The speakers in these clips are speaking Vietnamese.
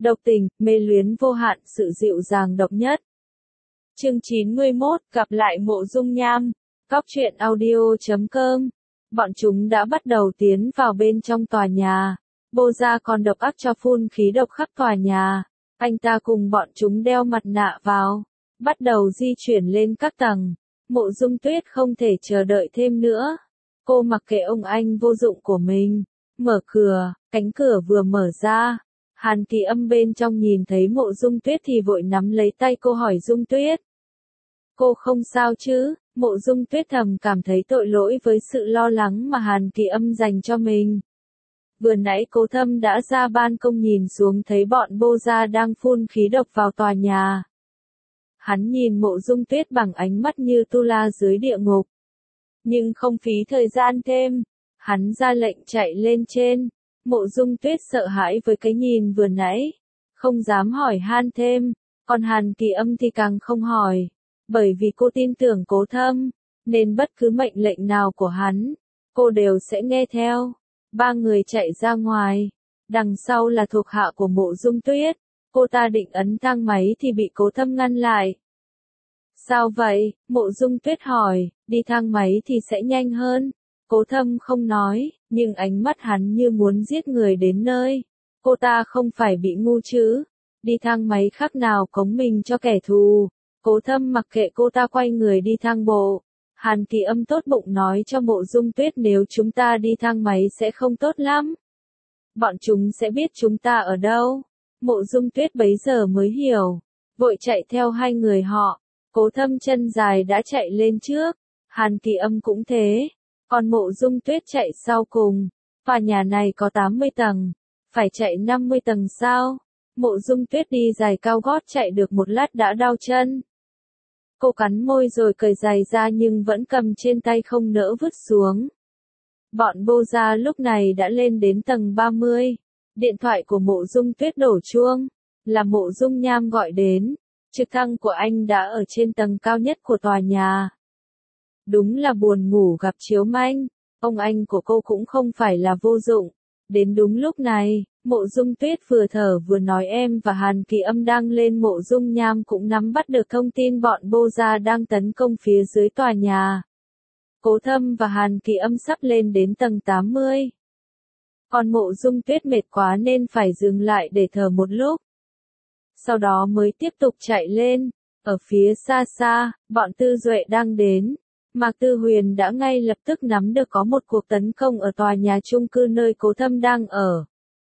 độc tình, mê luyến vô hạn, sự dịu dàng độc nhất. Chương 91, gặp lại Mộ Dung Nham. Góc truyện audio.com. Bọn chúng đã bắt đầu tiến vào bên trong tòa nhà. Bô Gia còn độc ác cho phun khí độc khắp tòa nhà. Anh ta cùng bọn chúng đeo mặt nạ vào, bắt đầu di chuyển lên các tầng. Mộ Dung Tuyết không thể chờ đợi thêm nữa. Cô mặc kệ ông anh vô dụng của mình. Mở cửa, cánh cửa vừa mở ra. Hàn Kỳ Âm bên trong nhìn thấy Mộ Dung Tuyết thì vội nắm lấy tay cô hỏi Dung Tuyết. Cô không sao chứ? Mộ Dung Tuyết thầm cảm thấy tội lỗi với sự lo lắng mà Hàn Kỳ Âm dành cho mình. Vừa nãy Cố Thâm đã ra ban công nhìn xuống thấy bọn Bô Gia đang phun khí độc vào tòa nhà. Hắn nhìn Mộ Dung Tuyết bằng ánh mắt như tu la dưới địa ngục. Nhưng không phí thời gian thêm, hắn ra lệnh chạy lên trên. Mộ Dung Tuyết sợ hãi với cái nhìn vừa nãy, không dám hỏi han thêm, còn Hàn Kỳ Âm thì càng không hỏi, bởi vì cô tin tưởng Cố Thâm, nên bất cứ mệnh lệnh nào của hắn, cô đều sẽ nghe theo. Ba người chạy ra ngoài, đằng sau là thuộc hạ của Mộ Dung Tuyết, cô ta định ấn thang máy thì bị Cố Thâm ngăn lại. Sao vậy? Mộ Dung Tuyết hỏi, đi thang máy thì sẽ nhanh hơn. Cố Thâm không nói, nhưng ánh mắt hắn như muốn giết người đến nơi. Cô ta không phải bị ngu chứ? Đi thang máy khác nào cống mình cho kẻ thù. Cố Thâm mặc kệ cô ta quay người đi thang bộ. Hàn Kỳ Âm tốt bụng nói cho Mộ Dung Tuyết nếu chúng ta đi thang máy sẽ không tốt lắm. Bọn chúng sẽ biết chúng ta ở đâu. Mộ Dung Tuyết bấy giờ mới hiểu, vội chạy theo hai người họ. Cố Thâm chân dài đã chạy lên trước, Hàn Kỳ Âm cũng thế, còn Mộ Dung Tuyết chạy sau cùng. Tòa nhà này có 80 tầng, phải chạy 50 tầng sao? Mộ Dung Tuyết đi giày cao gót chạy được một lát đã đau chân. Cô cắn môi rồi cởi giày ra nhưng vẫn cầm trên tay không nỡ vứt xuống. Bọn Bô Gia lúc này đã lên đến tầng 30. Điện thoại của Mộ Dung Tuyết đổ chuông, là Mộ Dung Nham gọi đến. Trực thăng của anh đã ở trên tầng cao nhất của tòa nhà. Đúng là buồn ngủ gặp chiếu manh, ông anh của cô cũng không phải là vô dụng. Đến đúng lúc này, Mộ Dung Tuyết vừa thở vừa nói em và Hàn Kỳ Âm đang lên. Mộ Dung Nham cũng nắm bắt được thông tin bọn Bô Gia đang tấn công phía dưới tòa nhà. Cố Thâm và Hàn Kỳ Âm sắp lên đến tầng 80. Còn Mộ Dung Tuyết mệt quá nên phải dừng lại để thở một lúc. Sau đó mới tiếp tục chạy lên. Ở phía xa xa, bọn Tư Duệ đang đến. Mạc Tư Huyền đã ngay lập tức nắm được có một cuộc tấn công ở tòa nhà chung cư nơi Cố Thâm đang ở.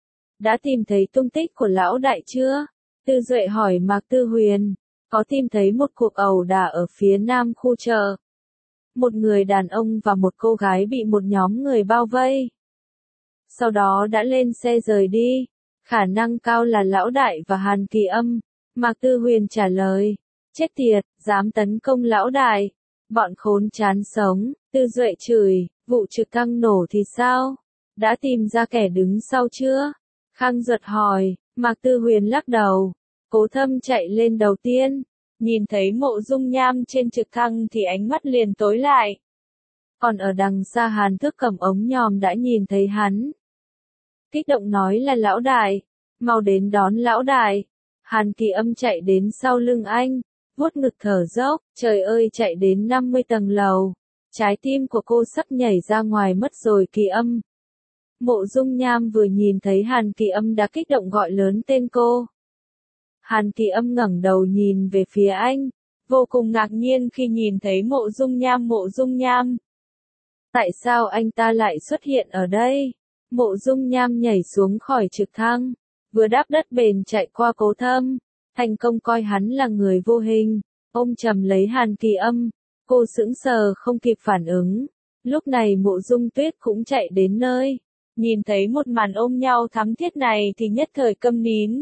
Đã tìm thấy tung tích của lão đại chưa? Tư Duệ hỏi Mạc Tư Huyền. Có tìm thấy một cuộc ẩu đả ở phía nam khu chợ. Một người đàn ông và một cô gái bị một nhóm người bao vây. Sau đó đã lên xe rời đi. Khả năng cao là lão đại và Hàn Kỳ Âm. Mạc Tư Huyền trả lời. Chết tiệt, dám tấn công lão đại. Bọn khốn chán sống. Tư Duệ chửi, vụ trực thăng nổ thì sao? Đã tìm ra kẻ đứng sau chưa? Khang Duật hỏi. Mạc Tư Huyền lắc đầu. Cố Thâm chạy lên đầu tiên. Nhìn thấy Mộ Dung Nham trên trực thăng thì ánh mắt liền tối lại. Còn ở đằng xa Hàn Thức cầm ống nhòm đã nhìn thấy hắn. Kích động nói là lão đại, mau đến đón lão đại. Hàn Kỳ Âm chạy đến sau lưng anh, vuốt ngực thở dốc, trời ơi chạy đến 50 tầng lầu. Trái tim của cô sắp nhảy ra ngoài mất rồi. Kỳ Âm. Mộ Dung Nham vừa nhìn thấy Hàn Kỳ Âm đã kích động gọi lớn tên cô. Hàn Kỳ Âm ngẩng đầu nhìn về phía anh, vô cùng ngạc nhiên khi nhìn thấy Mộ Dung Nham. Mộ Dung Nham. Tại sao anh ta lại xuất hiện ở đây? Mộ Dung Nham nhảy xuống khỏi trực thăng, vừa đáp đất bền chạy qua Cố Thâm, thành công coi hắn là người vô hình, ôm chầm lấy Hàn Kỳ Âm. Cô sững sờ không kịp phản ứng. Lúc này Mộ Dung Tuyết cũng chạy đến nơi, nhìn thấy một màn ôm nhau thắm thiết này thì nhất thời câm nín.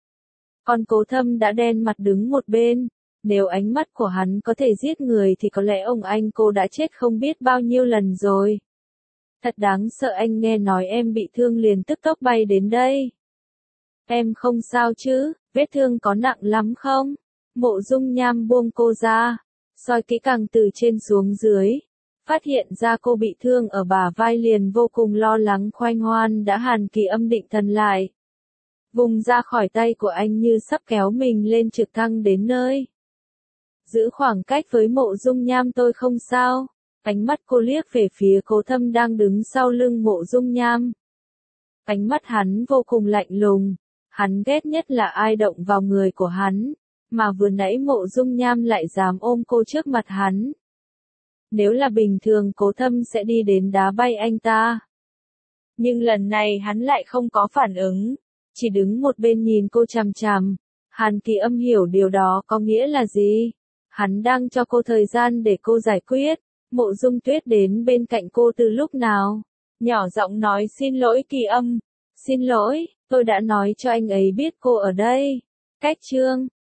Còn Cố Thâm đã đen mặt đứng một bên. Nếu ánh mắt của hắn có thể giết người thì có lẽ ông anh cô đã chết không biết bao nhiêu lần rồi. Thật đáng sợ, anh nghe nói em bị thương liền tức tốc bay đến đây. Em không sao chứ, vết thương có nặng lắm không? Mộ Dung Nham buông cô ra, soi kỹ càng từ trên xuống dưới. Phát hiện ra cô bị thương ở bả vai liền vô cùng lo lắng khoanh hoan đã. Hàn Kỳ Âm định thần lại. vùng ra khỏi tay của anh như sắp kéo mình lên trực thăng đến nơi. Giữ khoảng cách với Mộ Dung Nham tôi không sao. Ánh mắt cô liếc về phía Cố Thâm đang đứng sau lưng Mộ Dung Nham. Ánh mắt hắn vô cùng lạnh lùng. Hắn ghét nhất là ai động vào người của hắn, mà vừa nãy Mộ Dung Nham lại dám ôm cô trước mặt hắn. Nếu là bình thường Cố Thâm sẽ đi đến đá bay anh ta. Nhưng lần này hắn lại không có phản ứng, chỉ đứng một bên nhìn cô chằm chằm. Hàn Kỳ Âm hiểu điều đó có nghĩa là gì. Hắn đang cho cô thời gian để cô giải quyết. Mộ Dung Tuyết đến bên cạnh cô từ lúc nào? Nhỏ giọng nói xin lỗi Kỳ Âm. Xin lỗi, tôi đã nói cho anh ấy biết cô ở đây. Cách chương